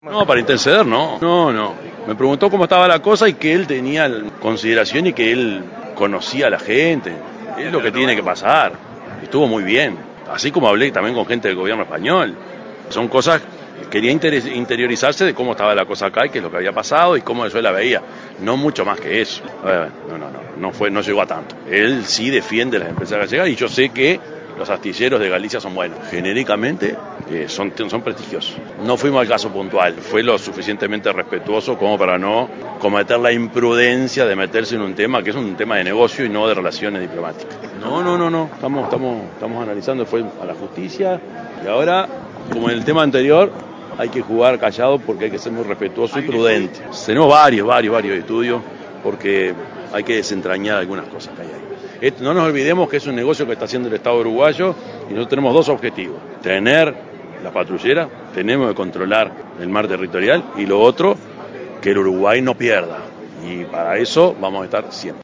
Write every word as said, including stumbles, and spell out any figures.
No, para interceder, no. No, no. Me preguntó cómo estaba la cosa y que él tenía consideración y que él conocía a la gente. Es lo que tiene que pasar. Estuvo muy bien. Así como hablé también con gente del gobierno español. Son cosas, quería interiorizarse de cómo estaba la cosa acá y qué es lo que había pasado y cómo yo la veía. No mucho más que eso. No, no, no. No fue, no llegó a tanto. Él sí defiende las empresas gallegas y yo sé que los astilleros de Galicia son buenos. Genéricamente eh, son, son prestigiosos. No fuimos al caso puntual, fue lo suficientemente respetuoso como para no cometer la imprudencia de meterse en un tema que es un tema de negocio y no de relaciones diplomáticas. No, no, no, no, estamos, estamos, estamos analizando, fue a la justicia y ahora, como en el tema anterior, hay que jugar callado porque hay que ser muy respetuoso y prudente. Tenemos varios, varios, varios estudios porque hay que desentrañar algunas cosas que hay ahí. No nos olvidemos que es un negocio que está haciendo el Estado uruguayo y nosotros tenemos dos objetivos: tener la patrullera, tenemos que controlar el mar territorial y lo otro, que el Uruguay no pierda. Y para eso vamos a estar siempre.